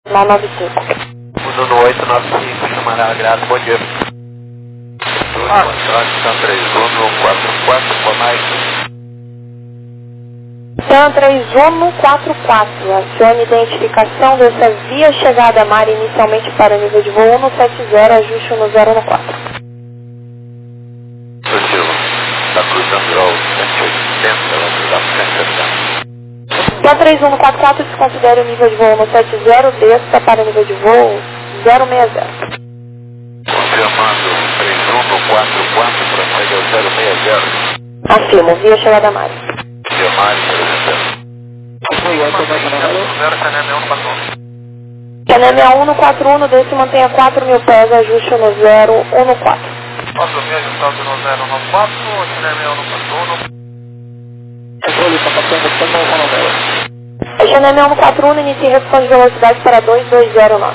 995. Uno no 895, chamará Graça, bom dia. São 3144, por mais. São 3144, acione identificação dessa via chegada a mar inicialmente para o nível de voo 170, ajuste 1014. Positivo. Está cruzando ao 180, vamos dar 170. São 3144, desconsidere o nível de voo 170, desça para o nível de voo 060. Confirmando 3144, prossegue ao 060. Afirmo, via chegada a mar. Via mar, 060. Caneme 141, desce e mantenha 4.000 pés, ajuste no 014. Posso me ajustar no 094, Caneme 141. Caneme 141, inicie redução de velocidade para 2209.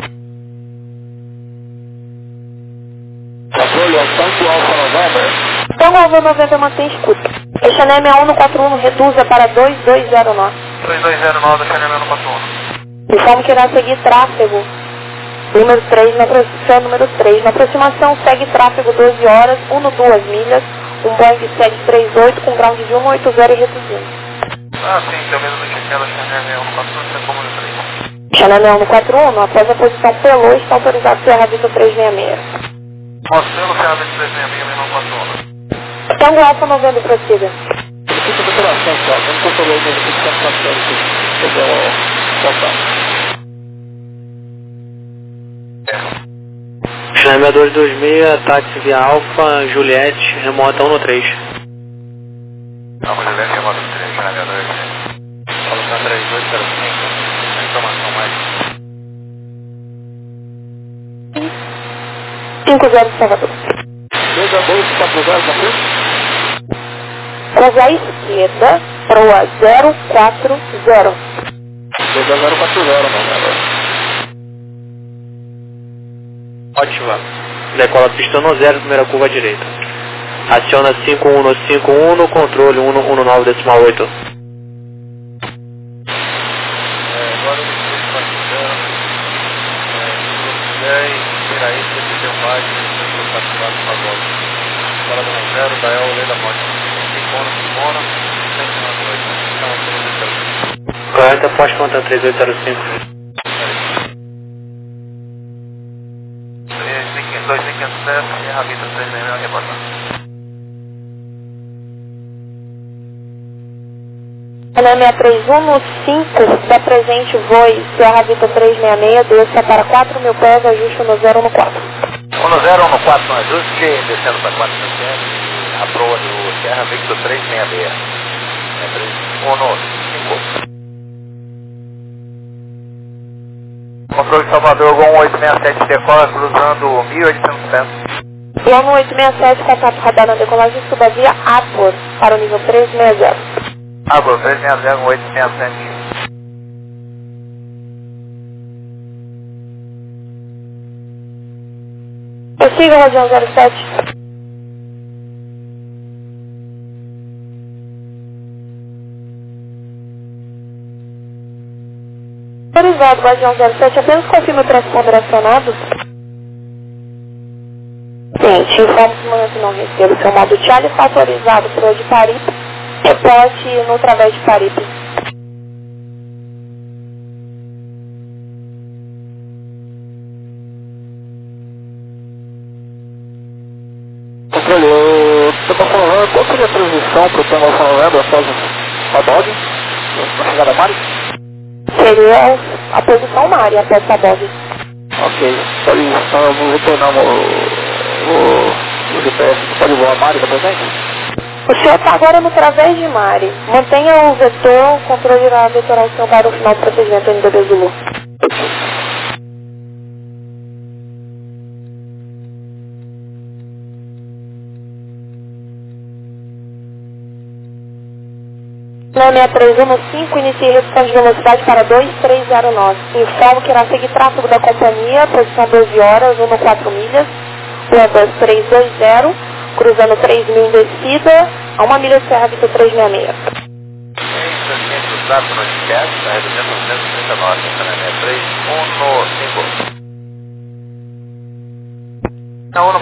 Tango Alfa 90, mantém escuta. Caneme 141, reduza para 2209. 2209, Caneme 141. Informe que irá seguir tráfego número 3, na posição número 3. Na aproximação segue tráfego 12 horas, 2 milhas, um Boeing 738 com ground de 180 e reduzindo. Ah, sim, que é o mesmo que aquela Caneme 141, você como no 3. Caneme 141, após a posição pelou, está autorizado Serra Vista 366. Mostrando Serra Vista 366, 141. Tango Alfa 90, prossiga. Caneme 226, táxi via Alfa, Juliette, remota 113. Alfa Juliette, remota 113, Caneme 226. Solução 3205, informação mais. 50 Salvador. 2240 na frente? Cruze à esquerda, proa 040. 2040, mano. Ótima. Decola pista 10, primeira curva à direita. Aciona 5151, controle 119,8. Agora eu estou participando. Tira aí, você tem um baixo, você tem participado com a volta. Fala do 0, da El, lei da morte. Simona, 198. Correta, poste conta 3805. 2507, Serra Vista 366, reportando. Caneme 315, da presente voe Serra Vista 366, desça para 4.000 pés, ajuste no 014. 1014 no ajuste, descendo para 400 a proa do Serra Vista 366. É 315. Controle de Salvador, 1867, decola cruzando 1.800 pés. Plano 867, contato radar na decolagem, suba via Apor para o nível 360. Água, 360, 1867. Prossiga, Radião 07. Autorizado, Radião 07, apenas confirma o transponder acionado. Sim, te informo que no momento não recebo seu modo Charlie, está autorizado para o de Paripe, reporte no através de Paripe. Controle, você está falando, qual seria a transição para o Tango Alfa 90 após a dog, na chegada a Mari? Seria a posição Mari, após a dog. Ok, pode retornar o GPS, pode voar a Mari da presente? O senhor está agora no través de Mari. Mantenha o vetor, controle irá vetorar o senhor para o final do procedimento NDB Zulu. Na 6315, inicie redução de velocidade para 2309. Informo que irá seguir tráfego da companhia, posição 12 horas, 14 milhas, Airbus 320, cruzando 3.000 em descida, a 1 milha de Serra Vista 366. Transmite o tráfego no GPS, está reduzindo 239, então é 31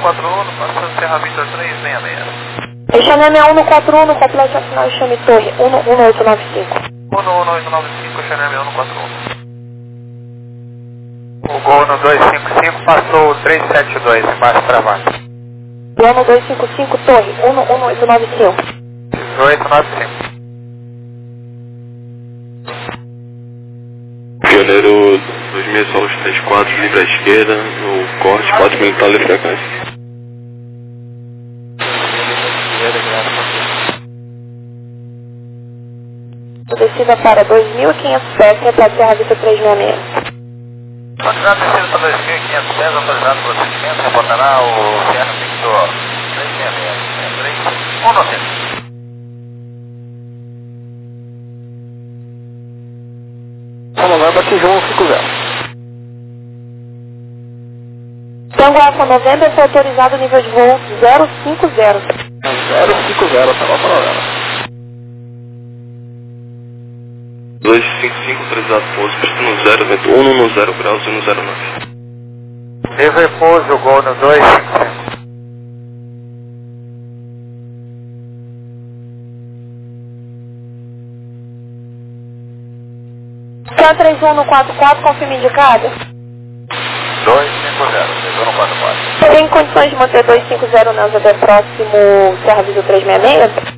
141, passando Serra Victor 366. Chame 141, no complexo final e chame torre 11895. 11895, chame 141. O gol no 255 passou o 372, embaixo travado. Gol no 255, torre 11895. 1895. Pioneiro 2000 solos 34, livre à esquerda, no corte 4 militar de frequência. Descida para 2.500 pés, repete Serra Victor 366. Autorizado descida para 2.500 pés, autorizado procedimento, reportará o Serra Victor 366. 190. Novembro atingiu 150. Tango Alfa Novembro, foi autorizado nível de voo 050. 050, tá lá para lá. 255, autorizado pouso, destino 0, vento 110 graus e 109. Livre pouso, gol no 255. K31 no 44, confirma indicado. 250, chegou no 44. Tem condições de manter 250 nós até próximo Serra Victor 366?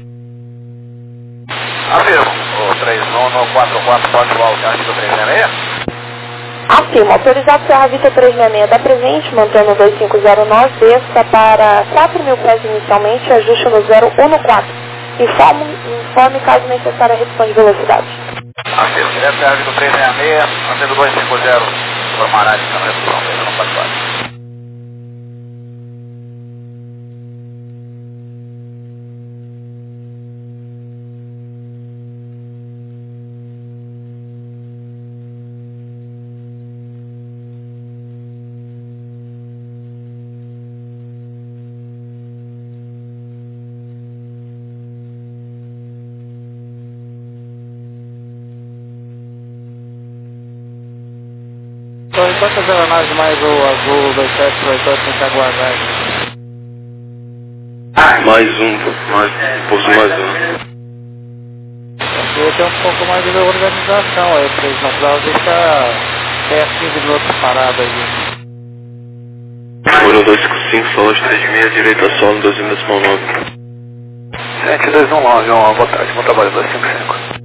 Afirmo. O 31 no 44 pode voar o Serra Victor 366? Afirma, autorizado Serra Victor 366 da presente, mantendo o 250 nós, desça para 4.000 pés inicialmente, ajuste no 014. Informe caso necessária a redução de velocidade. Afirmo, direto Serra Victor 366, mantendo 250, formará de câmera redução, chegou no 44. Então, quantas aeronaves mais o Azul 2728 tem que aguardar? Mais um, pouso mais um. Eu tenho um pouco mais de organização aí, vocês não precisam deixar até 15 minutos parado aí. Número 255, solos 36, direita solo, 12,9. 7219, boa tarde, bom trabalho, 255.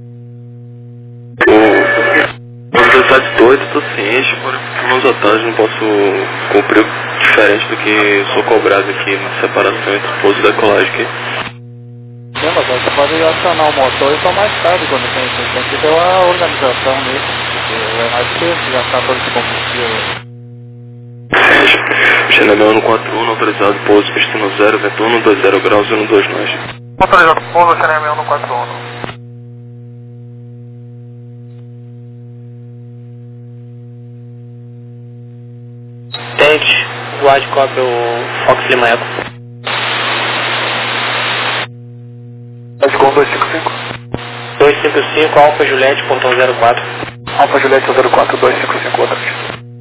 O velocidade 2 eu estou ciente, porém por umas vantagens não posso cumprir diferente do que sou cobrado aqui na separação entre pouso e decolagem aqui. Não, mas você pode acionar o motor e só mais tarde quando tem que ter uma organização nisso, porque é mais difícil gastar todo esse combustível. Xenebel 141, autorizado pouso, destino 0, vento 120 graus e 129. Autorizado pouso, Xenebel 141. Tente, guarde cópia o Fox Lima Eco. Edgol 255. 255, Alfa Juliette, portão 04. Alfa Juliette 04, 255, boa tarde.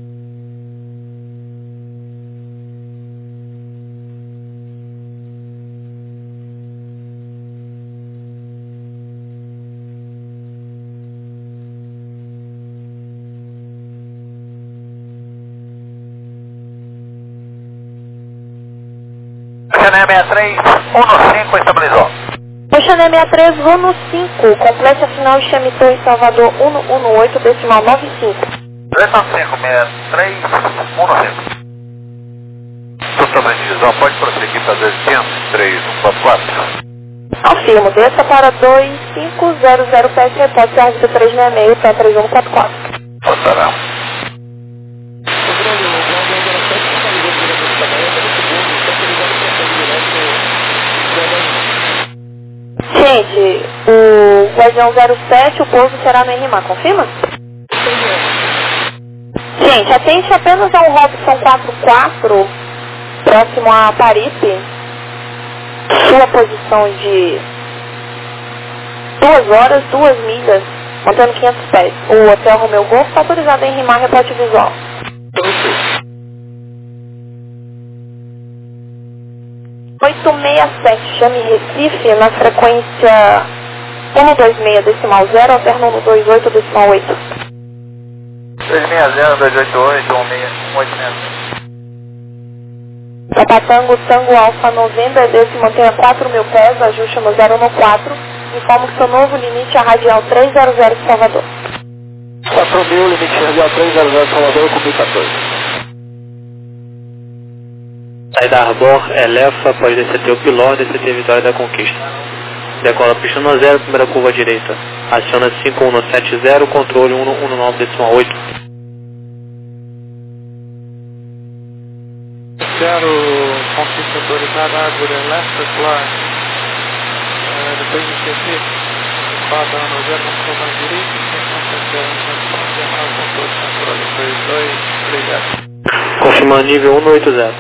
Xané 63, 1 5 estabilizou. Xané 63, Runo 5, complete a final e chame Torre Salvador 118, decimal 95. 295, 63, 1 5. Sobre a divisão, pode prosseguir para 200, 3, 144. Afirmo, desça para 2500 pés, repórter Serra Victor 366, pé 3144. Passará. Gente, o Guardião 07, o pouso será no RMA, confirma? Gente, atente apenas ao Robson 44, próximo a Paripe, sua posição de 2 horas, 2 milhas, mantendo 500 pés. O Hotel Romeu Golf está autorizado em RMA, reporte visual. Victor 67, chame Recife na frequência 126 decimal 0, alterno 128 decimal 8. 360, 288, 16866. Papatango, Tango Alfa November, desde mantenha 4.000 pés, ajuste no 014, informo que seu novo limite é radial 300 de Salvador. 4.000, limite radial 300 de Salvador, com 1014. Saída Arbor, Elefa, pode DCT o Piló, DCT Vitória da Conquista. Decola pista no 0, primeira curva à direita. Aciona 5170, controle 119 decimal 8. Quero conquista autorizada Ágora, Left Flag. Depois de CT, 4 no 0, curva à direita, 5170, controle 2, 3 0. Confirmando nível 180.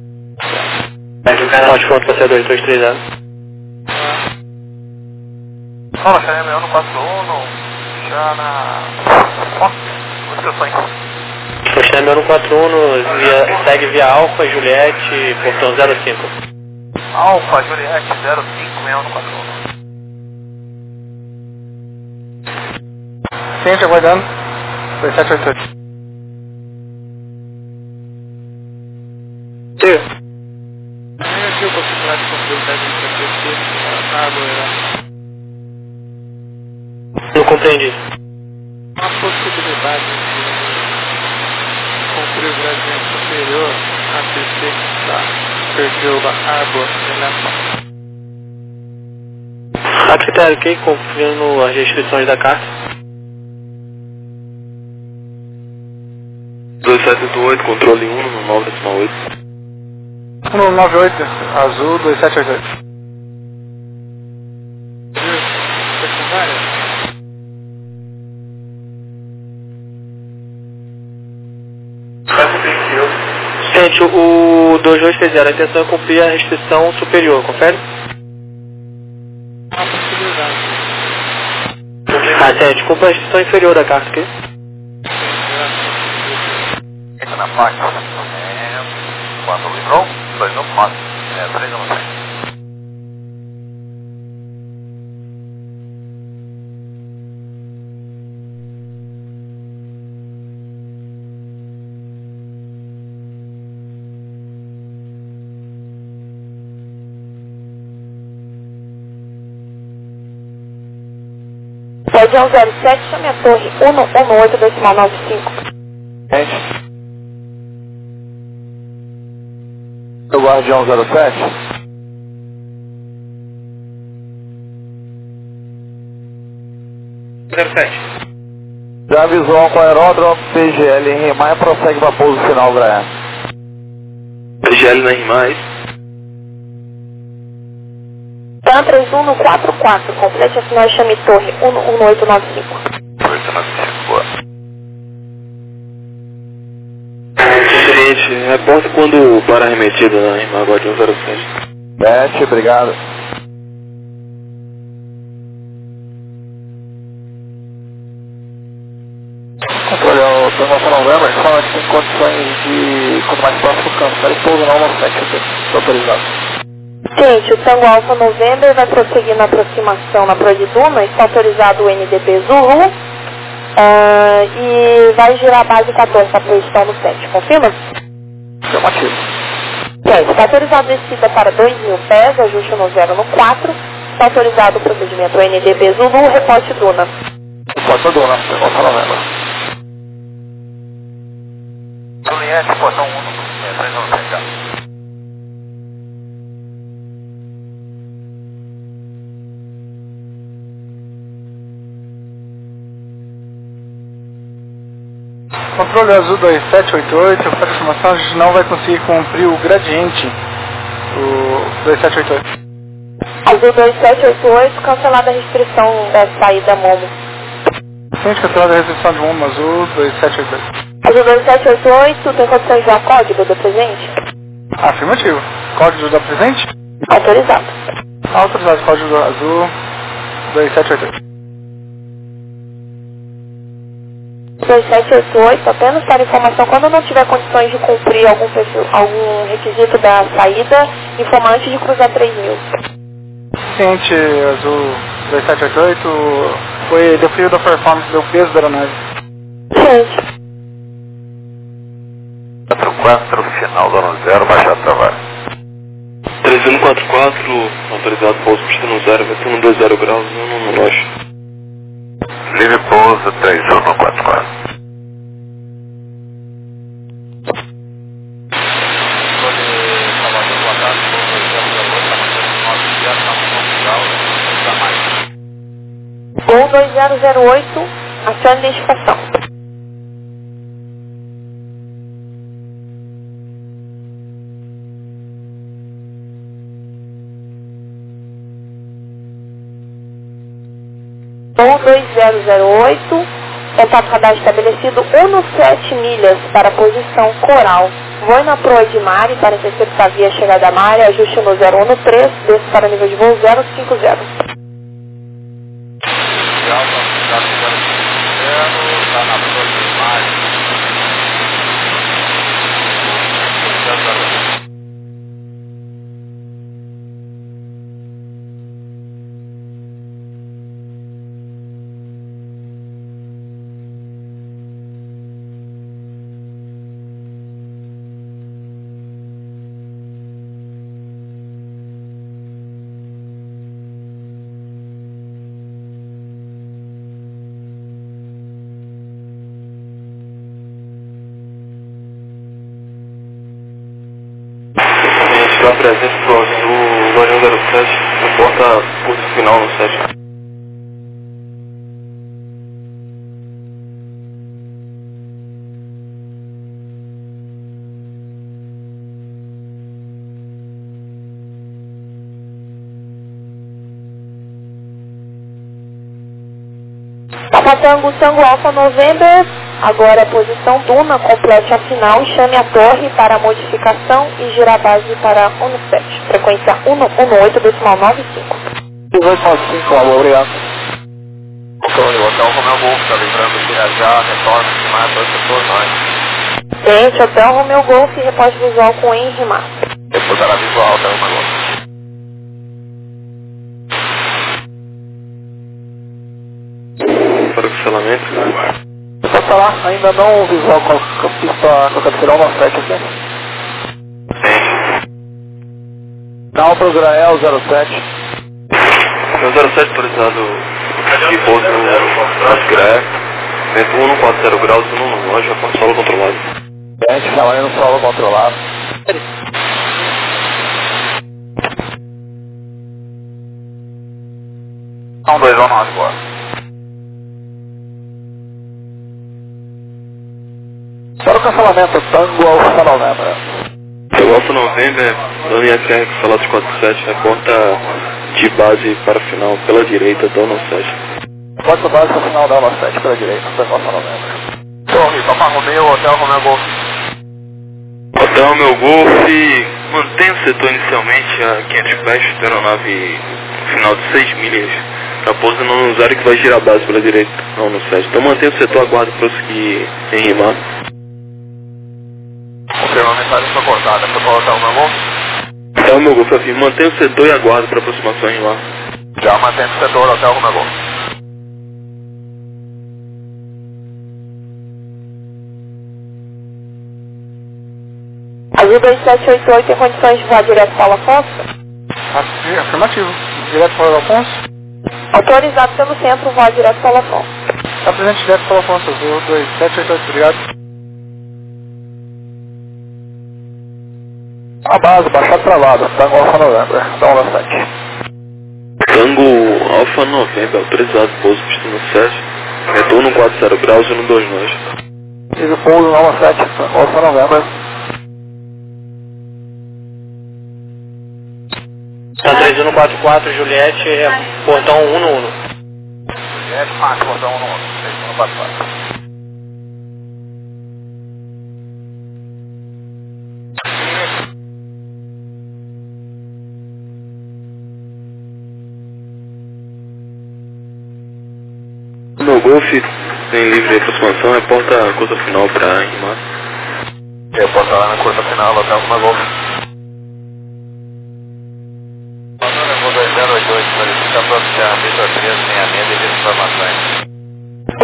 Pode conta para ser 2230. Fala, CM 141, já na... Ó, instruções. Xame 141, segue via Alfa, Juliette, portão 05. Alfa, Juliette, 05, 6141. Ciente, aguardando. 2788. Sim. Aqui a possibilidade de cumprir o teste de CPC na Ágora. Não compreendi. Uma possibilidade de cumprir o gradiente superior a CC da Perdiuba Água Elefa. A critério que confirmando as restrições da carta. 2788, controle 1 no 9 decimal 8. 198, azul 2788. Secundária? Gente, o 2230, a intenção é cumprir a restrição superior, confere? Uma possibilidade. Gente, cumpre a restrição inferior da carta aqui. Entra na placa. 4 livrou, 2 no 4. 3 no 3. Pode 107, chame a torre 118 decimal 95. Gente. O Guardião 07. Já avisou com o aeródromo, PGL em Rimar e prossegue para pouso final, Brian. PGL na RIMAI. TAN 31 no 44, complete a sinal e chame torre 11895. 895, boa. Gente, reporta quando para arremetido na RIMAI Guardião 07. Beth, obrigado. Controle ao Tango November, fala que tem condições de, quanto mais próximo do campo, e pouso não no 7, estou autorizado. Gente, o Tango Alfa November vai prosseguir na aproximação na Proa de Duna, está autorizado o NDB Zulu e vai girar a base 14 para a posição no 7, confirma? Afirmativo. Gente, está autorizado descida para 2.000 pés, ajuste no 0 no 4, está autorizado o procedimento NDB Zulu, reporte Duna. Reporte Duna, Tango November. Juliette, portão 1 no 3 no 3, já. Controle azul 2788, para aproximação a gente não vai conseguir cumprir o gradiente, o 2788. Azul 2788, cancelada a restrição da saída Momo. Ciente, cancelada a restrição de Momo azul 2788. Azul 2788, tem condições de dar código do presente? Afirmativo. Código da presente? Autorizado. Autorizado, código azul 2788. 2788, apenas para informação, quando não tiver condições de cumprir algum requisito da saída, Informa antes de cruzar 3.000. Ciente, Azul 2788, foi definido da performance do peso da aeronave. Ciente. 44, final do ano 0, baixar trabalho. 3144, autorizado pouso pista no 0, vai ter 120 graus, no norte. Livre pouso 3144. Gol 2008, acione identificação. Gol 2008, contato radar estabelecido 17 milhas para a posição coral. Voe na proa de Mari para interceptar via chegada a Mari, ajuste no 013, desce para nível de voo 050. Está na proa de Mari. Está presente pro Azul, Guardião 07, reporta curso final no 7. Papa Tango Alfa November, agora a posição Duna, complete a final e chame a torre para modificação e girar a base para 17, frequência 118,95. 1895, alô, obrigado. Antônio, Hotel Romeu Golf, está lembrando que já retorna de mais dois setores mais. Gente, Hotel Romeu Golf, repórter visual com Henry Mar. Depois era visual, Hotel Romeu Golf. Para o cancelamento. Só falar, ainda não visual com a pista com a cabeceira 17 aqui. Sim. Não, para o Grael 07. O 07 autorizado de pouso nas Graé, vento 140 graus, no loja, com solo controlado. Gente, trabalhando no solo controlado. 219 agora. Para o cancelamento, Tango Alfa November. O Alfa November, Dona IFR, Salados 47, reporta de base para final pela direita, Dona 7. Pode base para o final da 7 pela direita, Tango Alfa November. Torre, Papa Romeu, Hotel Romeu Golf. Hotel Romeu Golf, mantém o setor inicialmente a 500 pés, da aeronave final de 6 milhas, para pouso no 0 que vai girar a base pela direita, não no 7. Então mantém o setor, aguardo prosseguir em rimar. Confirma a mensagem foi cortada. Foi para o Hotel Romeu Golf? Hotel Romeu Golf, afirma, mantém o setor e aguardo para aproximação em rimar. Já mantém o setor, Hotel Romeu Golf. Azul 2788 tem condições de voar direto para o Afonso? Afirmativo. Direto para o Afonso? Autorizado pelo centro, voar direto para o Afonso. Está presente direto para o Afonso, Azul 2788, obrigado. A base, baixado travado, Tango Alfa November, Dom 7. Tango Alfa November, autorizado, pouso pista no 7, retorno 40 graus e no 29. Fiz o pouso Nova 7, Tango Alfa November. Tá 3144, Juliette, portão 111. Juliette, Márcio, portão 111, 3144. No Golf tem livre aproximação, reporta a curta final para rimar. Reporta lá na curta final, Hotel Romeu Golf.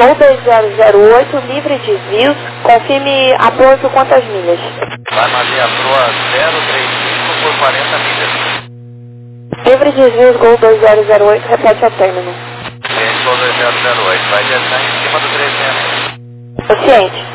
Gol 2008, livre de desvios, confirme apoio por quantas milhas? Vai na linha proa 035 por 40 milhas. Livre de desvios, Gol 2008, repete ao término. Ciente, Gol 2008, vai descer em cima do 366. Ciente.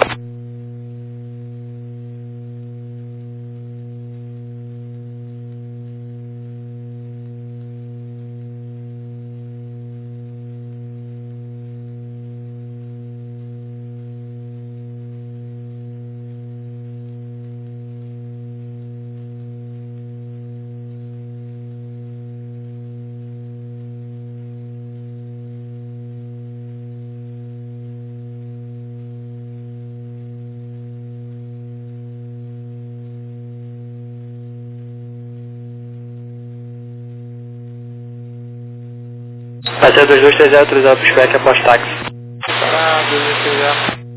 Passeio 2230, autorizado para o SPEC após táxi. 2230.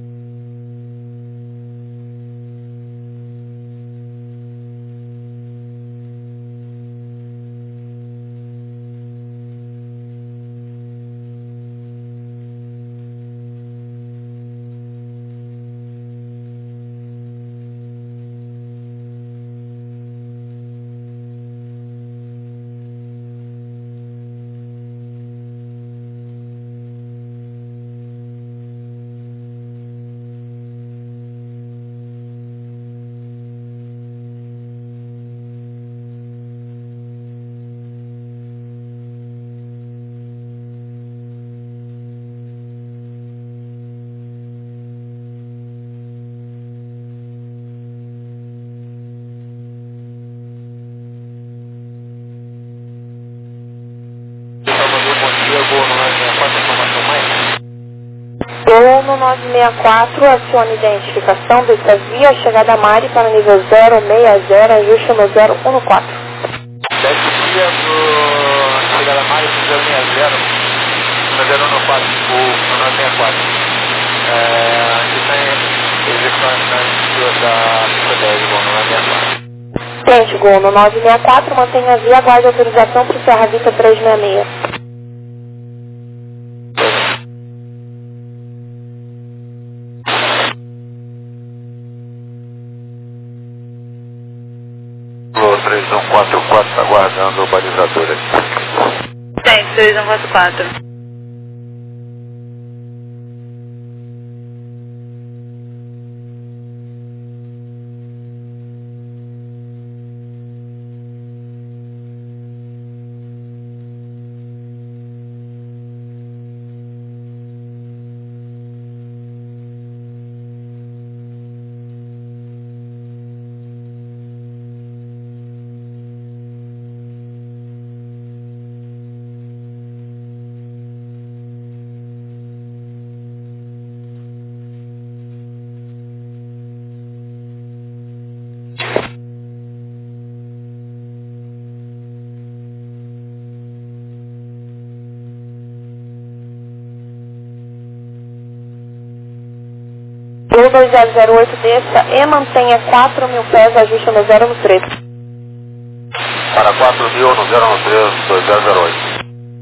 Gol no 964, acione identificação do via, chegada a Mari para nível 060, ajuste no 014. 7 dias do chegada a Mari no 060, no 014, no 964. Aqui tem execução da 510, Gol no 964. Ciente, Gol no 964, mantenha a via, aguarde autorização para o Serra Vita 366. Gol 3144, está aguardando o balizador aqui. Tem, 3144. Gol 2008, desça e mantenha 4.000 pés, ajuste no 013. Para 4.000 no 013, 2008.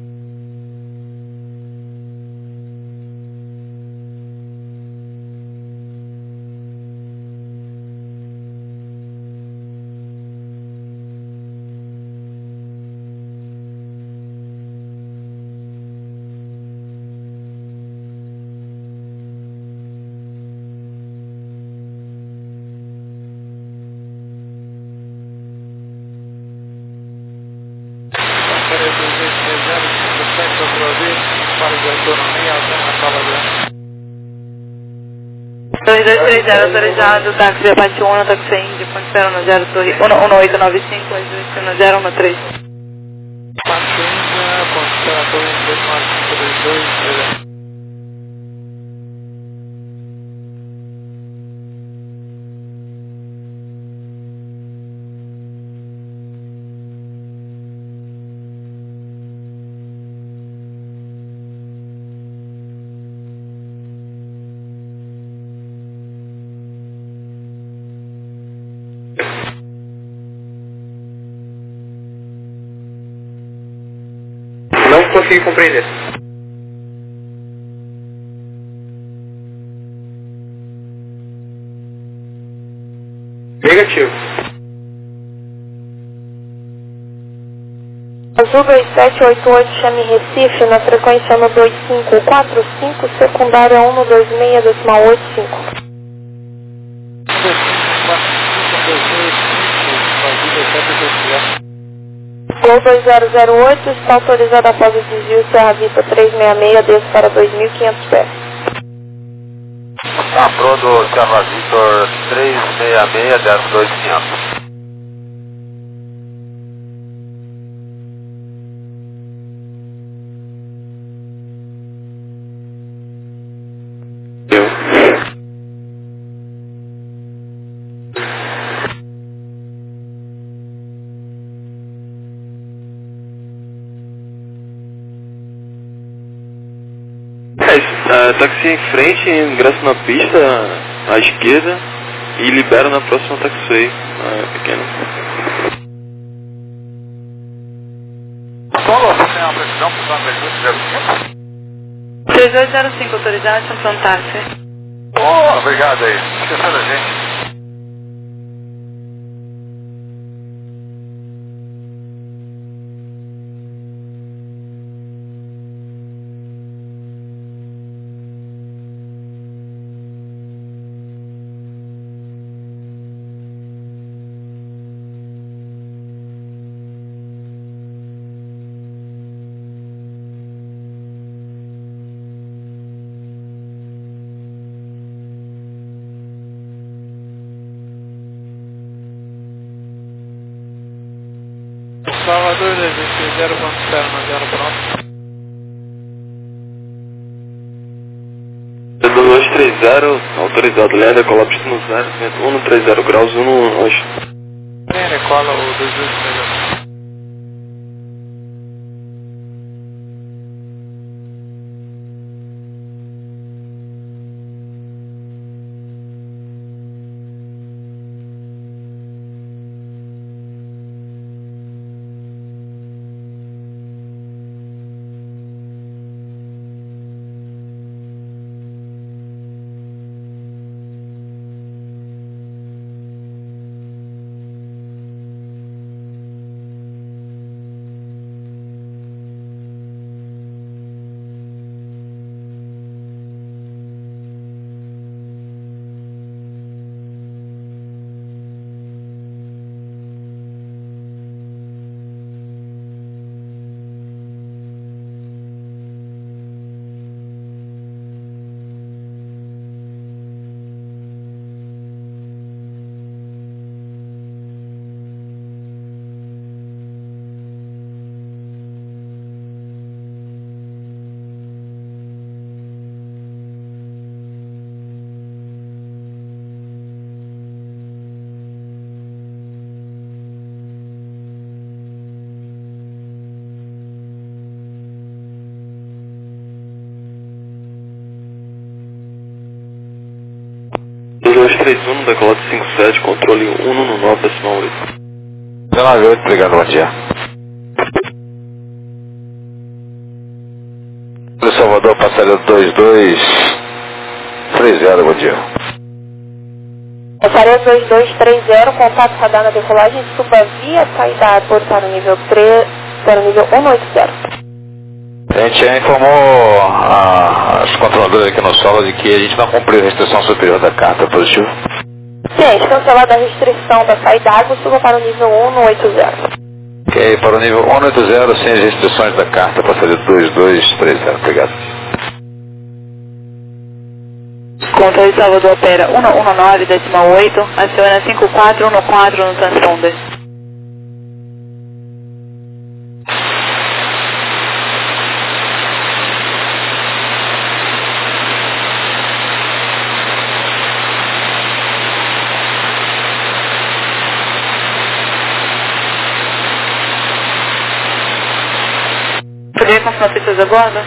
Para 2230, autorizado, táxi Apache 1, táxi Indy, ponte espera no 1895, ajuste no 013. Paciência, ponto temperatura 29522. Não consegui compreender. Negativo. Azul 2788, chame Recife, na frequência 12545, secundária 126,85. Gol 2008, está autorizado após o desvio Serra Vista 366, desce para 2.500 pés. Pro do Serra Victor 366, desce 2.500. Táxi em frente, ingresso na pista à esquerda e libera na próxima taxiway, pequena. Solo, você tem uma precisão para o Mercúrio 05? 3205, autorizado, São Táxi. Obrigado aí. Esqueceu da gente. Salvador, 0 ponto 0 no 0 pronto. 2230, autorizado, Leandro, colapso no 0, 130 graus, 118. Recola o 2230. no decolado 57, controle 119,8. 198, obrigado, bom dia. Salvador, passageiro 2230, bom dia. Passageiro 2230, contato radar na decolagem, suba via saída aeroporto para o nível 3, para o nível 180. A gente já informou as controladoras aqui no solo de que a gente não cumpriu a restrição superior da carta, positivo? Sim, cancelada a restrição da saída água, suba para o nível 180. Ok, para o nível 180, sem as restrições da carta, passageiro 2230, obrigado. Controle Salvador opera 119,8, aciona 5414 no transponder. Poderia confirmar pessoas a bordo?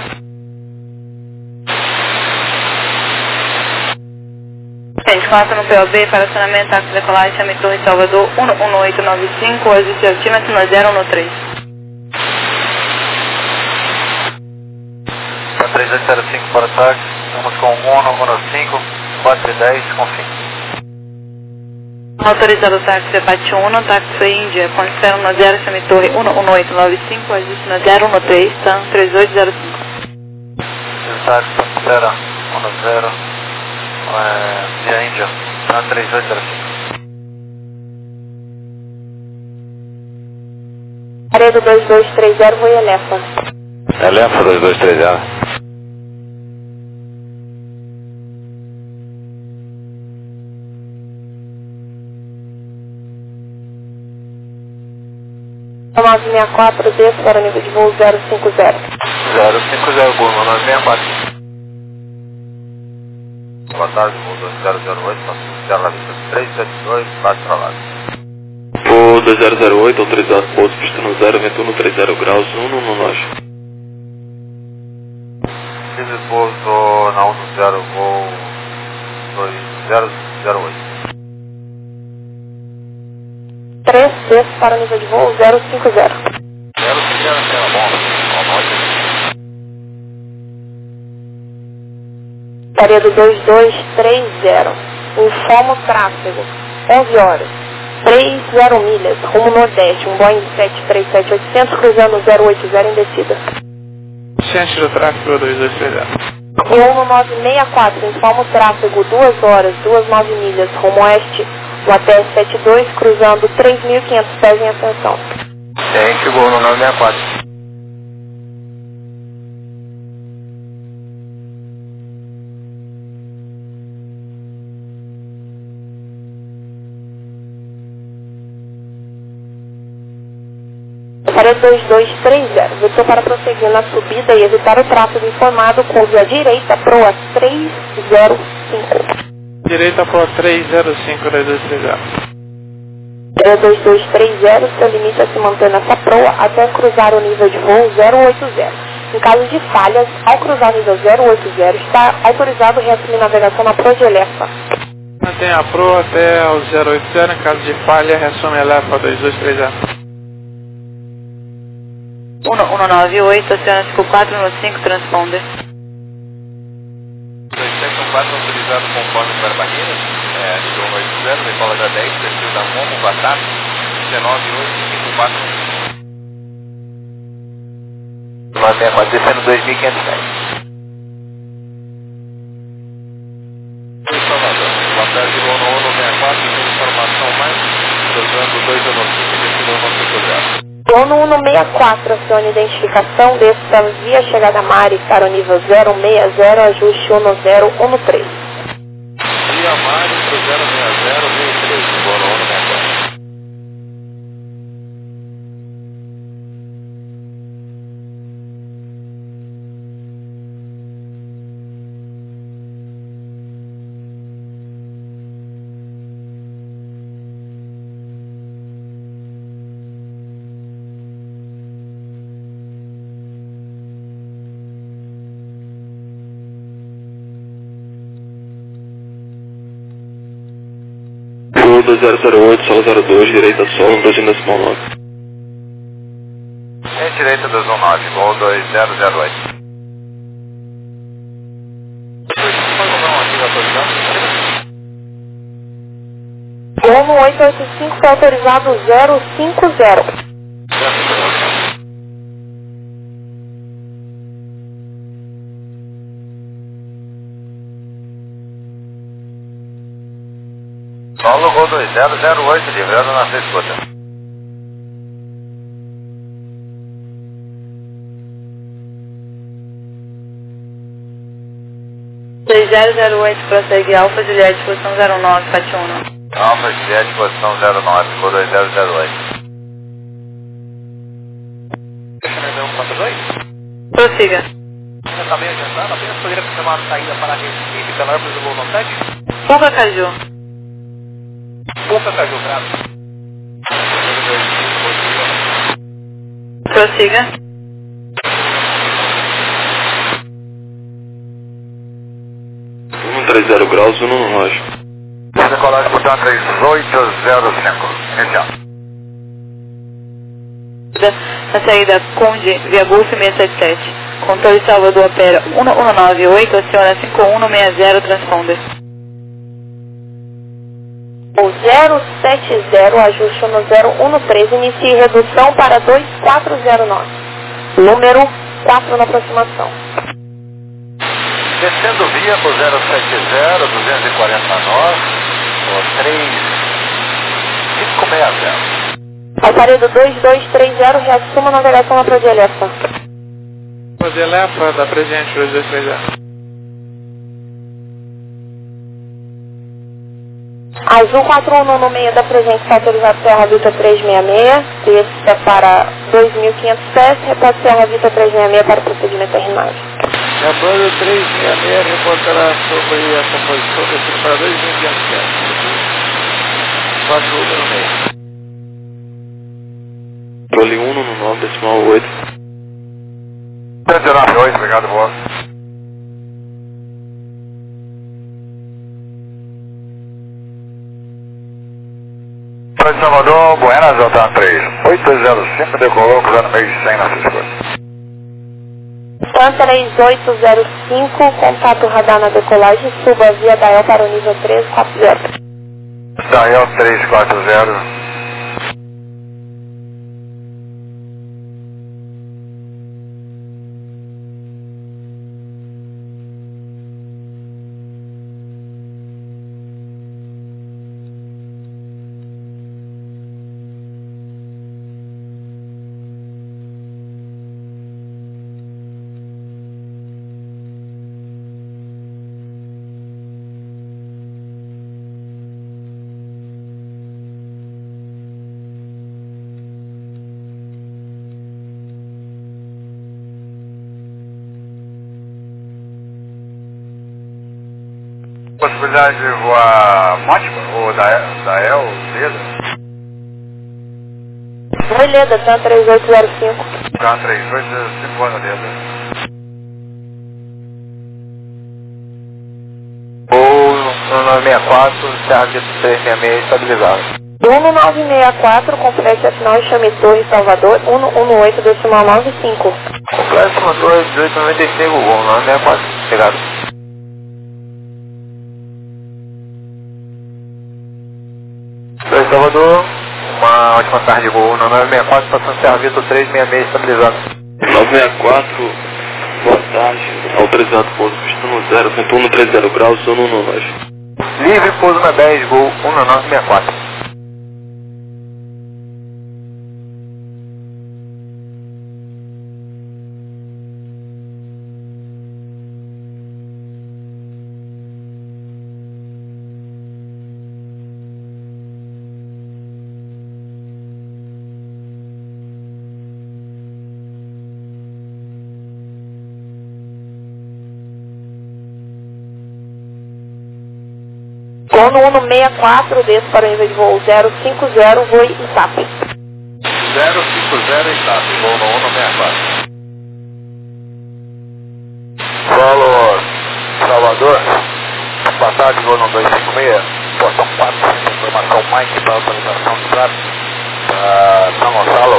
Gente, coloca no POB para acionamento, táxi decolagem, chame Torre Salvador 11895, ajuste altímetro no 013. Para 3805 para táxi, estamos com 115, 410, confim. Autorizado o táxi Apache 1, táxi Índia, com espera 10, chame torre 11895, ajuste na 013, TAM 3805. Táxi Pantera 10, via Índia, TAM 3805. Laredo 2230, vou Elefa. Elefa 2230. O 964, desce para o nível de voo 050. 050, Burma 964. Boa tarde, voo 2008, Serra Vista 372, bate para lá. Voo 2008, autorizado pouso, pista no 0, vento 130 graus, 119. Tive pouso na 10, voo 2008. 3, desce para o nível de voo 050. 050, bom, Laredo 2230, informa o tráfego, 11 horas, 30 milhas, rumo nordeste, um Boeing 737-800 cruzando 080 em descida. Ciente do tráfego 2230. Voo 964, informa o tráfego, 2 horas, 29 milhas, rumo oeste, o ATS 72 cruzando 3.500 pés em ascensão. Ciente, voo no 964. Para 2230, vetor para prosseguir na subida e evitar o tráfego informado com via direita proa 305. Direita proa 305, 2230. Para 2230, seu limite a se manter nessa proa até cruzar o nível de voo 080. Em caso de falhas, ao cruzar o nível 080, está autorizado o reassumir navegação na proa de Elefa. Mantém a proa até o 080, em caso de falha, reassume a Elefa 2230. 1198, aciona 5415, transponder. 2714 autorizado conforme para barreiras, nível 180, decola da 10, desceu da Momo, Batata, 19854. 964, descendo 2500 pés. Salvador, boa tarde, voo no 164, tem informação mais, cruzando 215, descendo 150. Ono 164, acione identificação, desça via chegada Mari para o nível 060, ajuste 1013. Via Mari pro 060, 13, Ono 164. Voo 2008, solo 02, direita solo, 2,9. Direita 219, voo 2008. Ono 885 foi autorizado 050. Solo voo 2008, livrando na escuta. Prossegue Alfa Juliette, posição 09, Pati 1. Alfa Juliette, posição 09, voo 2008. Prossiga. Está bem adiantado, apenas poderia confirmar a saída para Recife, pela árvore do voo 97? Pouca Caju. Pouca Caju, grave. Prossiga. 130 graus, 119. Decolagem botão 3805. Inicial. Na saída Conde, via Golf 677. Controle Salvador opera 1198, aciona 5160, transponder. O 070, ajuste no 013, inicie redução para 2409. Número 4 na aproximação. Descendo via pro 070, 240 nós, o 3560. Aparelho 2230, reassuma a navegação na Prodielefa. Prodielefa, dá presente, 2230. Azul 41 no meio da presente, está autorizado Serra Vita 366, desça para 2.500 pés, repórter Serra Vita 366 para procedimento terminado. Lembrando 366, reportará sobre a composição descendo para 2.500 pés. 4 no meio. Controle 1 no 9,8. 198, obrigado, boa. Para Salvador, Buenas, Altan 3. 805, decolou, cruzando meio de 100 na Cisco. TAN 3805, contato radar na decolagem, suba via Dael para o nível 340. Dael 340. Possibilidade de voar Monte ou Dael, Leda? Oi, Leda, TAN 3805. TAN 3805, ano Leda. Ou no 964, Serra Vita 366, estabilizado. 1964, complexo final e chame Torre Salvador, 118,95. Complexo Salvador, 1895, voo 964, chegado. Salvador, uma ótima tarde, voo 964, passando Serra Vita 366, estabilizado. 964, boa tarde, autorizado pouso, pistão 0, contorno 30 graus, zona 1 nós. Livre, pouso na 10, voo 1964. Cono 164, desço para o nível de voo 050, voe ITAP. 050 Itap, voo no 164. Solo Salvador, boa tarde, voo no 256, portão 4, informação Mike para autorização de tráfego para São Gonçalo.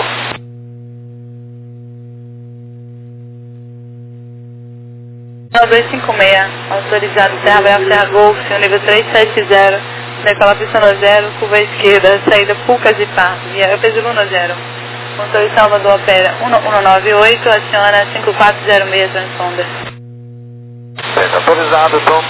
No 256, autorizado Serra Brava, Serra Golf, nível 370, decola pista no 0, curva esquerda, saída Pucas e Pá, via Peso Luna 0. Controle Salvador opera 1198, aciona 5406 transponder. Autorizado, tom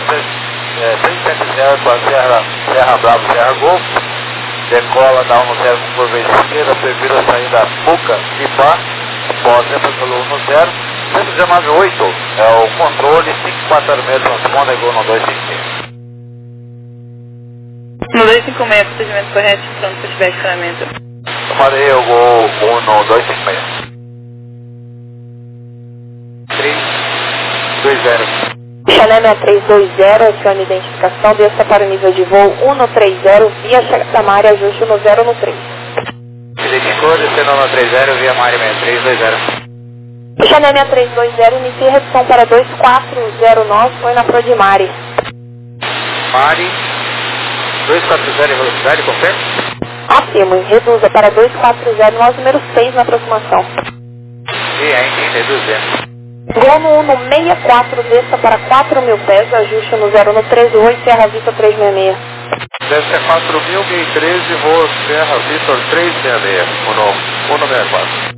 370 para Serra Brava, Serra Golf, decola da 10 com curva esquerda, previra a saída Puca e Pá, após entra pelo 10. 119.8 é o controle 5406 transponder, gol no 256. No 256, procedimento correto, pronto para estiver escalamento. Tomarei o gol 1 no 256. 320. Chanel 6320, acione identificação, desça para o nível de voo 130, via chegada Mária, ajuste no 0 no 3. Identificou, descendo no 30, via Mária 6320. Chanel 6320, inicie redução para 2409, foi na Prodimari. Mari, 240 velocidade, confirma? Afirmo, reduza para 240, nós número 6 na aproximação. E ainda reduzendo. Gol no 164, desça para 4.000 pés, ajuste no 0 no 13, Rui Serra Vita 366. Desce a 4.000, GUI 13, voo Serra Vitor 366, 164.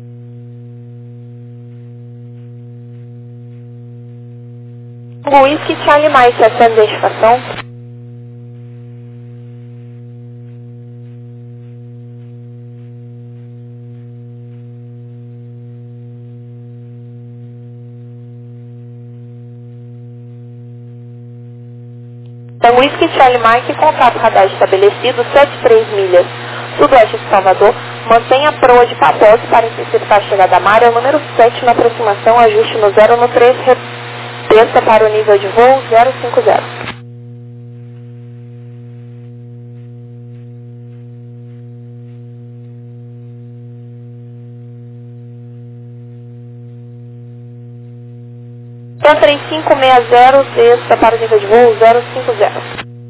Whisky Charlie Mike, essa é a identificação. Então, Whisky Charlie Mike, contato radar estabelecido, 73 milhas, sudoeste de Salvador. Mantenha a proa de capote para interceptar a chegada à mar. É o número 7 na aproximação, ajuste no 0 no 3, desça para o nível de voo 050. Então, 3560, desça para o nível de voo 050. 050,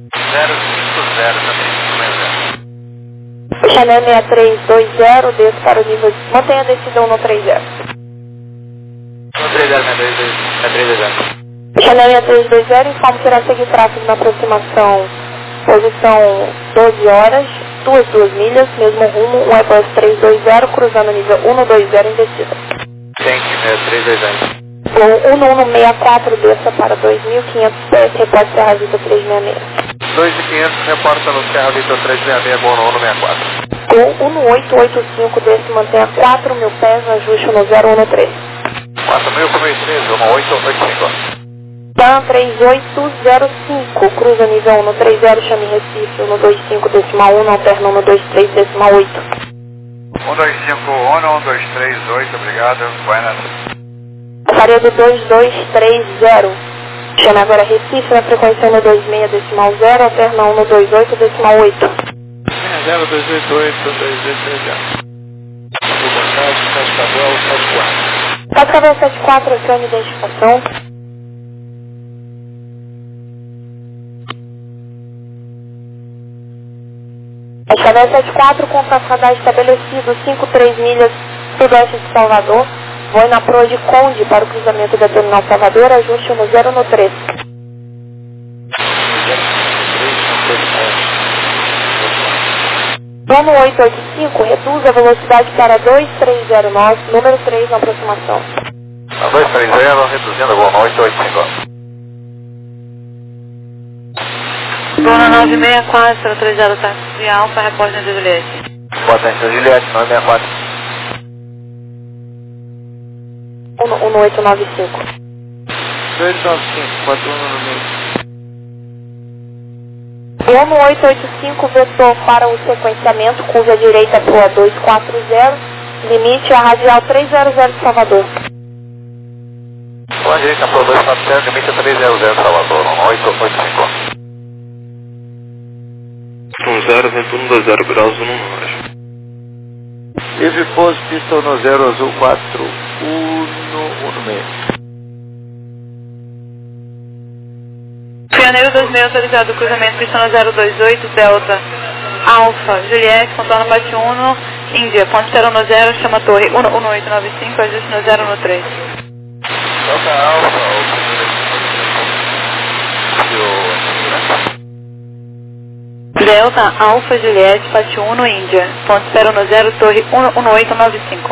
3560. Chanel 6320, desça para o nível de... Mantenha a decisão no 30. No 30, 6320. Chanel 6320, informa que irá seguir tráfego na aproximação, posição 12 horas, 2 milhas, mesmo rumo, um Airbus 320, cruzando nível 120 em descida. Thank you, 6320. Voo 1164, desça para 2.500 pés, reporte Serra Vista 366. 2.500, reporta no Serra Vitor 366, voo no 164. Voo 1885, desce, mantenha 4.000 pés, ajuste no 013. 4.000 com 1.013, 1885. TAM 3805, cruza nível 130, chame Recife, 125 decimal 1, alterna 123 decimal 8. 125, 123, 8, obrigado, buenas. Aparelho 2230, chame agora Recife, na frequência 126 decimal 0, alterna 128 decimal 8. 0288, 2230. Cascavel 74, chame identificação. Cascavel 74, contato radar estabelecido, 53 milhas, sudoeste de Salvador. Voe na proa de Conde para o cruzamento da Terminal Salvador, ajuste no 0 no 3. Voo 885, reduza a velocidade para 2309, número 3 na aproximação. A 230, reduzindo, voo no 885. Voo na 964, 30 táxi Alfa, repórter de Juliette. Potência Juliette, 964. 1895. 295, 41 no meio. Voo 885, vetor para o sequenciamento, curva direita proa 240, limite a radial 300 de Salvador. Com a direita, proa 240, limite a 300 de Salvador, 885. 10, vento 120 graus, 1 horas. Livre pouso, pista no 0 azul 4, 116. Pioneiro 2000, autorizado cruzamento, pista no 028, Delta, Alfa, Juliette, contorno bate 1, Índia, ponte 0 no 0, chama torre 11895, ajuste no 0 no 3. Delta Alfa, Delta, Alfa, Juliette, bate 1, Índia, ponte 0 no 0, torre 11895.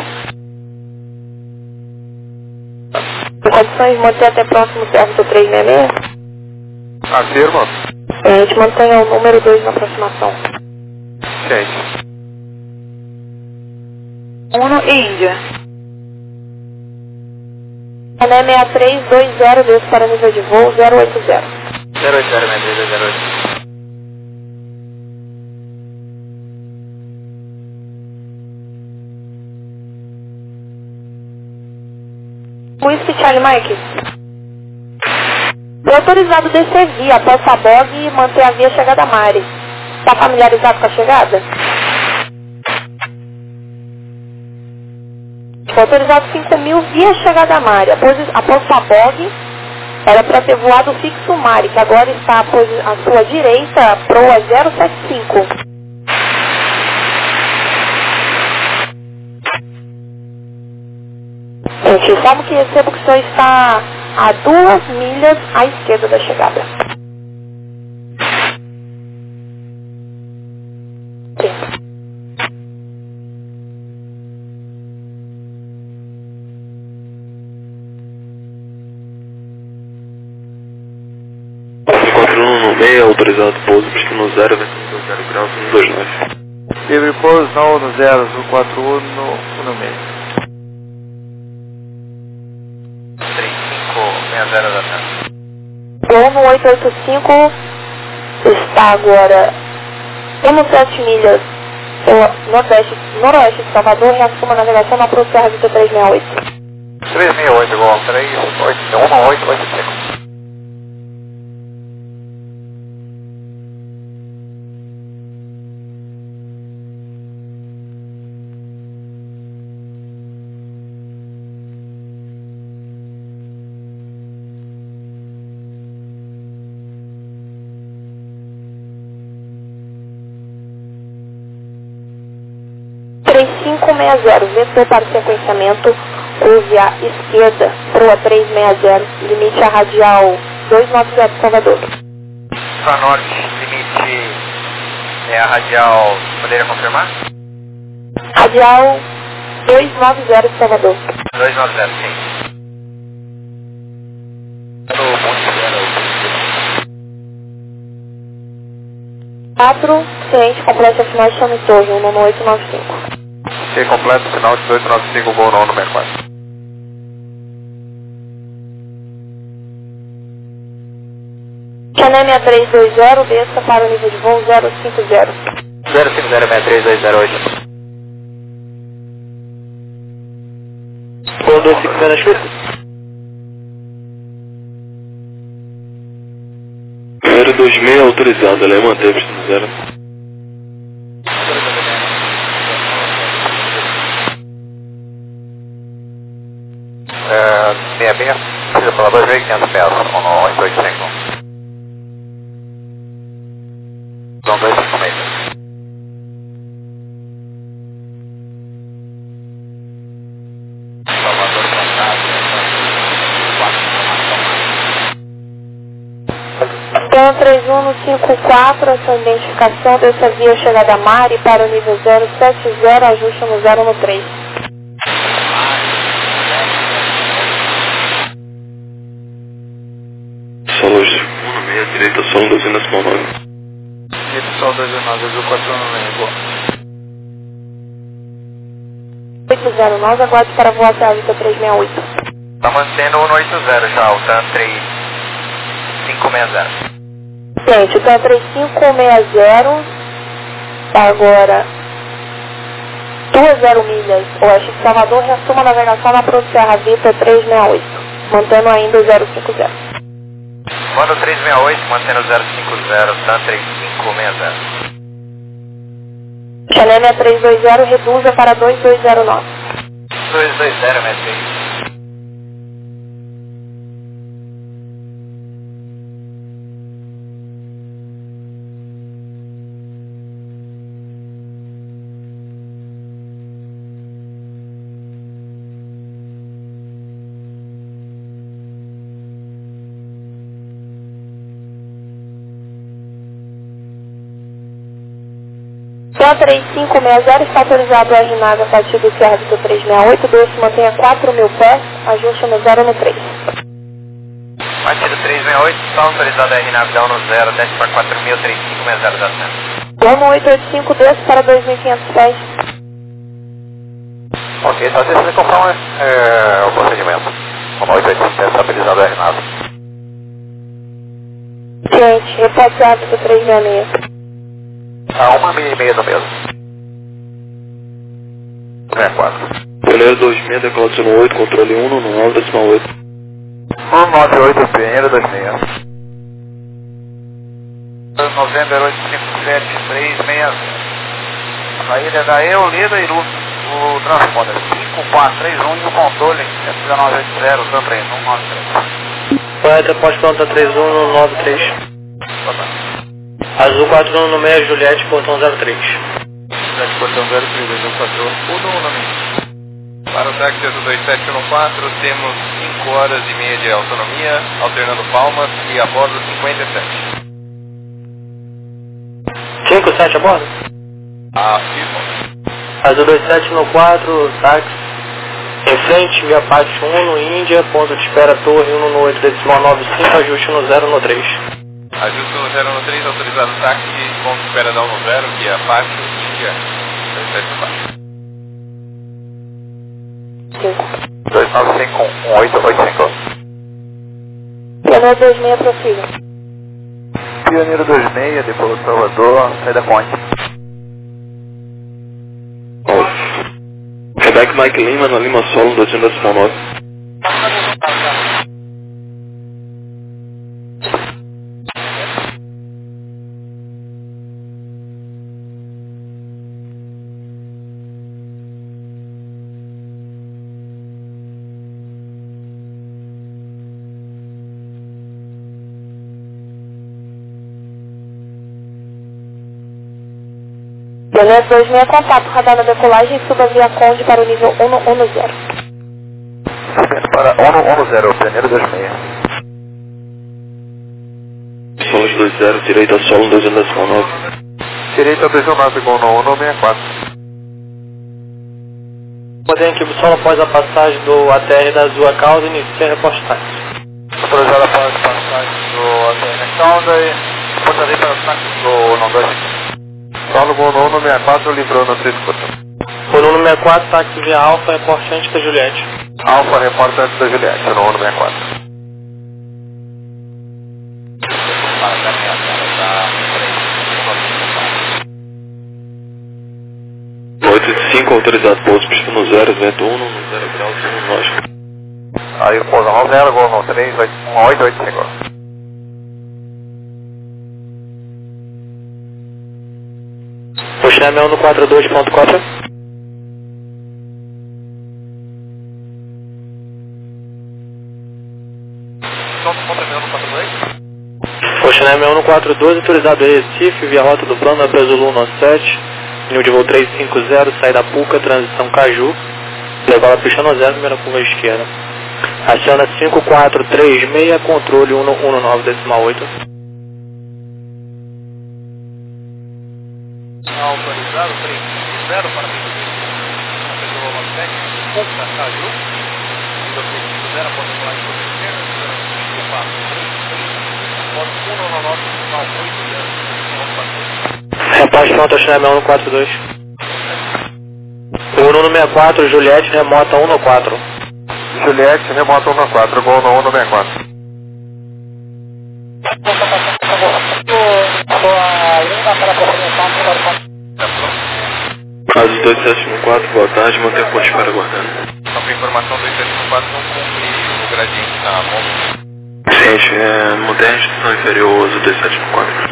Condições de manter até próximo servo do 366? Afirma. A gente mantenha o número 2 na aproximação. Gente. 1 e Índia. Ané 6320, desce para nível de voo 080. 080, Whisky Charlie Mike. O autorizado descer via após a bog e manter a via chegada a Mare. Está familiarizado com a chegada? O autorizado 5.000 via chegada a Mare. Após a bog, era para ter voado fixo Mare, que agora está à sua direita, proa 075. Gente, informo que recebo que o senhor está a 2 milhas à esquerda da chegada. 5,6, autorizado pouso, pista no 0, vento 0 graus, 129. Livre pouso na 10, Azul 41, 16. 3560 da TAM. Plano 885 está agora 17 milhas noroeste de Salvador, reassuma a navegação na Pro Serra Vita 368. 368 igual a 31885. Vetor para o sequenciamento, curve à esquerda, proa 360, limite a radial 290 Salvador. Para norte, limite é a radial, poderia confirmar? Radial 290 Salvador. 290, sim. No Monte Vera, 4, ciente, completa final de chama em torno, 11895. ok, completo, final de 295, voo 964. Cané 6320, desça para o nível de voo 050. 050-63208. Voo 250 na chuva? Aero 26, autorizado, ele manteve pista no 0. Precisa pela 2.500 metros, no 885. São 256. Salvador Então 3154, essa identificação dessa via chegada a mar e para o nível 070, ajuste no 0 no 3. Solo 1 meia direita, solo 219. Livre sol 219, Azul 41, 809, aguarde para voar até a Vita 368. Está mantendo o 180 já, o TAM 3560. Gente, o TAM 3560 está agora 20 milhas oeste de Salvador, reassuma a navegação na Pro Serra Vita 368, mantendo ainda o 050. Manda o 368, mantendo o 050, TAM 3560. Cané 6320, reduza para 2209. 220, metrô. TAM 3560 está autorizado a RNAV a partir do Serra Vita 368, doce mantenha 4.000 pés, ajuste no 0 no 3. Partido 368, está autorizado a RNAV down no 0, desce para 4.3560 da TAM. Plano 885, desce para 2.500 pés. Ok, só deixa eu confirmar o procedimento. Como 885 é estabilizado a RNAV. Gente, repete a Vita 366. A 1 milha e meia do mesmo. 64. Pioneiro 26, declaração no 8, controle 1, no 9,8. 198, Pioneiro 26. Novembro 857-360. Saída da Eulida Iru. O transponder 5431 e o controle 11980, TAM 3193. Poeta, pode plantar 3193. Azul 41 no meio, Juliette, portão 03. Juliette, portão 03, Azul 41, 1 Para o táxi Azul 2714, temos 5 horas e meia de autonomia, alternando palmas e a bordo 57. 57 a bordo? Afirmo. Azul 2714, táxi. Em frente, via parte 1 no Índia, ponto de espera torre 1 no 8 decimal 95, ajuste no 0 no 3. Ajuste no 013, autorizado táxi, ponto espera da 10, via Apache, Índia, 2951885. Pioneiro 26, prossiga. Pioneiro 26, depois Salvador, sai da ponte. Quebec Mike Lima, na Lima Solo, 219. Pioneiro 26, contato, radar na decolagem, suba via Conde para o nível 110. Para 110, Pioneiro 26. Solos 20, direita solo, 219. Direita 219, gol no 164. Podem aqui, solo após a passagem do ATR da Azul Causa, inicia a repostagem. Autorizado após a passagem do ATR Causa e portaria para o táxi do 125. Solo gol no 164, livrou no 340. Por 164, táxi via Alfa, reporte antes da Juliette. Alfa, reporta antes da Juliette, no 164. 85, autorizado pouso, pista no 0, vento 1, no 0 grau, segundo nós. Aí pousa no 0, gol no 31885. O chame é 142, ponto cópia. O chame é 142, autorizado em Recife, via rota do plano, é Brasil 197, nível de voo 350, saída Puca, transição Caju, levar a pista no 0, primeira curva à esquerda. Aciona 5436, controle 119,8. Autorizado 350 para Pedro Lopes, Puca, Caju, nível 350, após a colagem por esquerda, Reparte pronto, o chame é 142. O 164, Juliette, remota 114. Juliette, remota 114, gol no 164. Caso 2714, boa tarde, mantém a ponte para aguardando. Só para informação, 2714 não cumpre o gradiente na mão. Gente, mantém a restrição inferior ao 2714.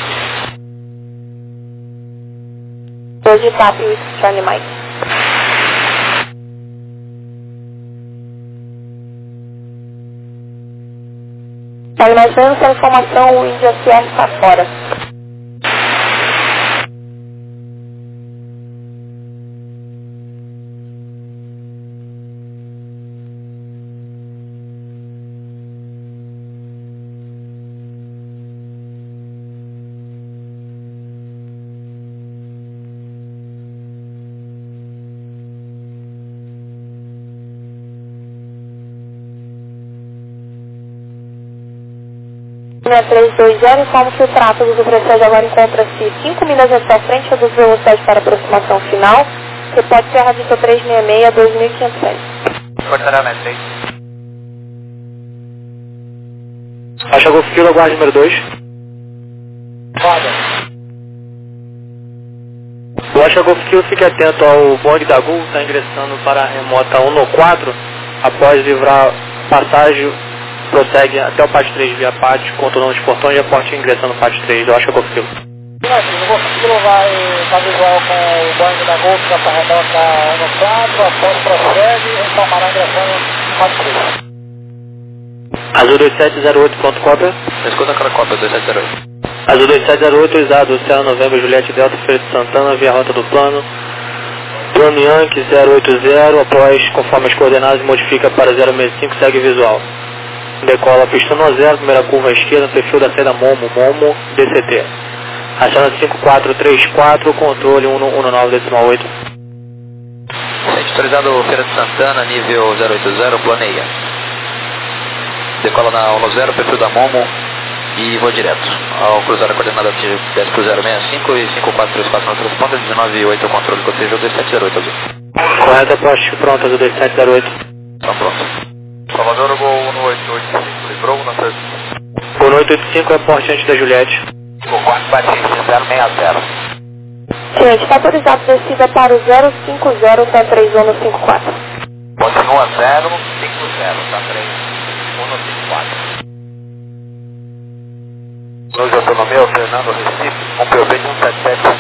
Hoje TAP e Charlie Mike. Charlie Mike, essa informação, o Índia CR está fora. Linha 320, informa que o tráfego do Presépio agora encontra-se 5 milhas à sua frente, reduz velocidade para aproximação final, que pode ser a radícia 366 a 2500. Cortará na 3. Baixa Golf Kilo, aguarde número 2. Roda. Baixa Golf Kilo, fique atento ao bonde da Gol, está ingressando para a remota 114, após livrar passagem. Prossegue até o PAT 3 via PAT, contornando os portões e a porta ingressando no PAT 3. Eu acho que é o Golf Kilo. O Golf Kilo vai visual com o banco da Golf para a remota 114, após prossegue e informará ingressando no PAT 3. Azul 2708, pronto, cópia. Escuta aquela cópia, 2708. Azul 2708, usado Oceano Novembro, Juliette Delta, Feira de Santana, via rota do plano. Plano Yankee 080, após, conforme as coordenadas, modifica para 065, segue visual. Decola pista no 0, primeira curva à esquerda, perfil da saída Momo, DCT. Aciona 5434, controle 119,8. Autorizado Feira de Santana, nível 080, planeia. Decola na 10, perfil da Momo, e vou direto. Ao cruzar a coordenada desce pro 065 e 5434 no transponder, 198 o controle cortejou 2708 azul. Correto, poste pronto, azul 2708. Então pronto. Salvador, Gol 1885, livrou na certeza. Gol 1885 é porte antes da Juliette. Gol 4 Batista 060. Gente, está autorizado descida para o 050, tá 3154. Continua 050, tá 3154. Luz de autonomia, o Fernando Recife, com POB de 177.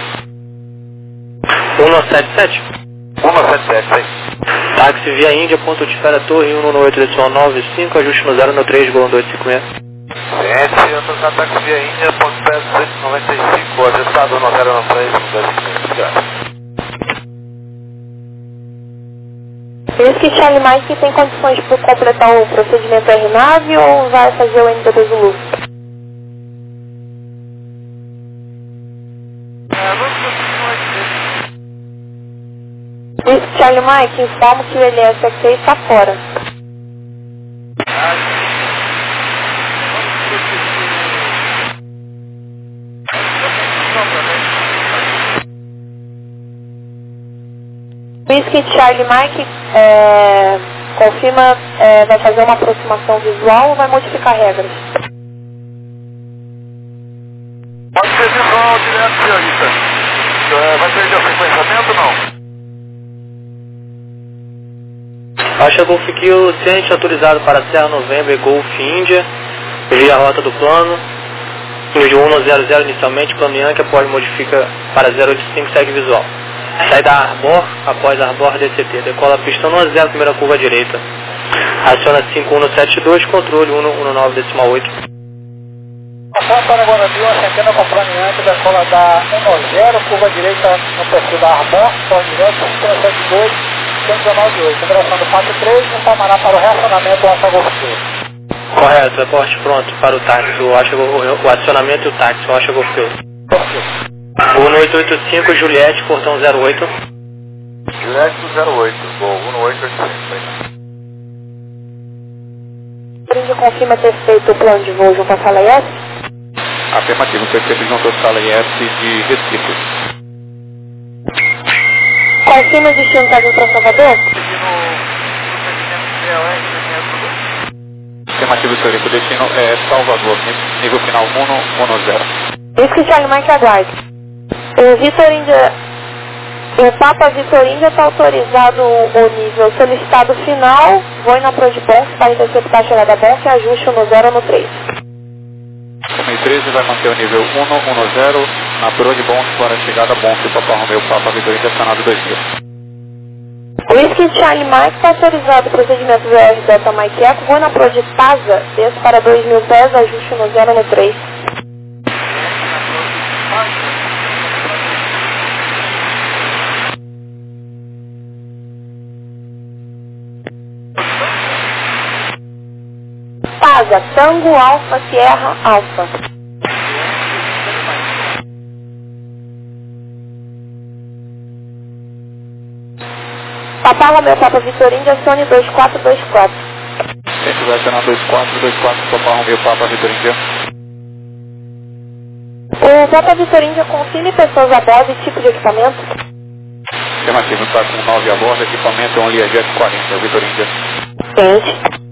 177? 177, hein? Táxi via Índia, ponto de espera Torre 11895, ajuste no 013, Gol 1256. Ciência, autorizado táxi via Índia, ponto de espera 295, ajustado no 013, 256. Obrigado. Whisky Charlie Mike tem condições de completar o procedimento R9 ou vai fazer o NDB Zulu? Whisky Charlie Mike, informo que o LSXA está fora. Whisky Charlie Mike confirma, vai fazer uma aproximação visual ou vai modificar regras? Pode ser visual direto, senhorita. Vai perder o sequenciamento ou não? Baixa Golf Kill, ciente autorizado para Serra Novembro e Golf Índia, via a rota do plano. Cruz 100 inicialmente, plano Yankee, após modifica para 085, segue visual. Sai da Arbor, após Arbor DCT, decola pista 10, primeira curva à direita. Aciona 5172, controle 119,8. Ação para Guarani, ascendendo com o plano Yankee, decola da 10, curva à direita no perfil da Arbor, pós direto, 5172, 119,8. Numeração do 43, informará para o reacionamento Alfa Golf Sul. Correto, reporte pronto para o táxi, o acionamento e o táxi, o Alfa Golf Sul. 1885, Juliette, portão 08. Juliette 08, Gol 1885. Índia confirma ter feito o plano de voo junto à sala IS? Afirmativo, foi feito junto à sala IS de Recife. Confirma o destino da para Salvador? Afirmativo, senhorita, o destino é Salvador, nível final 110. Isso que Charlie Mike aguarde. O Papa Vitor Índia está autorizado o nível solicitado final, voo na Prodibon, para interceptar a chegada bom, que ajuste no 0 ou no 3. 2013 vai manter o nível 110 na Prodibon para a chegada bom, que o Papa Romeu Papa Vitor Índia acionado 2000. Whisky Charlie Mike está autorizado o procedimento VR Delta Mike Eco, voo na Prodipasa, desce para 2000 pés, ajuste no 0 ou no 3. Pasa, Tango Alfa Sierra Alfa. Papa Romeu Papa Vitor Índia, acione 2424. Gente, vai acionar 2424, Papa Romeu Papa Vitor Índia. O Papa Vitor Índia confirme pessoas a bordo e tipo de equipamento? Afirmativo, está com 9 a bordo, equipamento é um Learjet 40, Vitor Índia. Gente.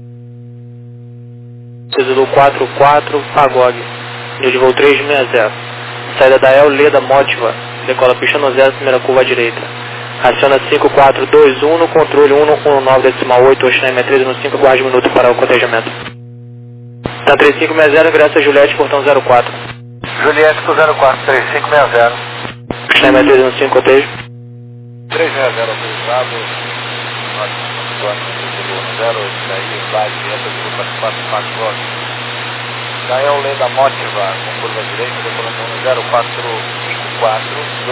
Zulu 44, Pagog, nível de voo 360. Saída da El Leda Motiva, decola pista no 0, primeira curva à direita. Aciona 5421 no controle 119,8, Oxinema 13 no 5, guarde minuto para o cotejamento. Na 3560, ingressa Juliette, portão 04. Juliette 04, 3560. Oxinema 13 no 5, cotejo. 360 autorizado. Ótimo, 0, daí vai direto do 44, Gael Leda Motiva, com curva direita, decolando 0454.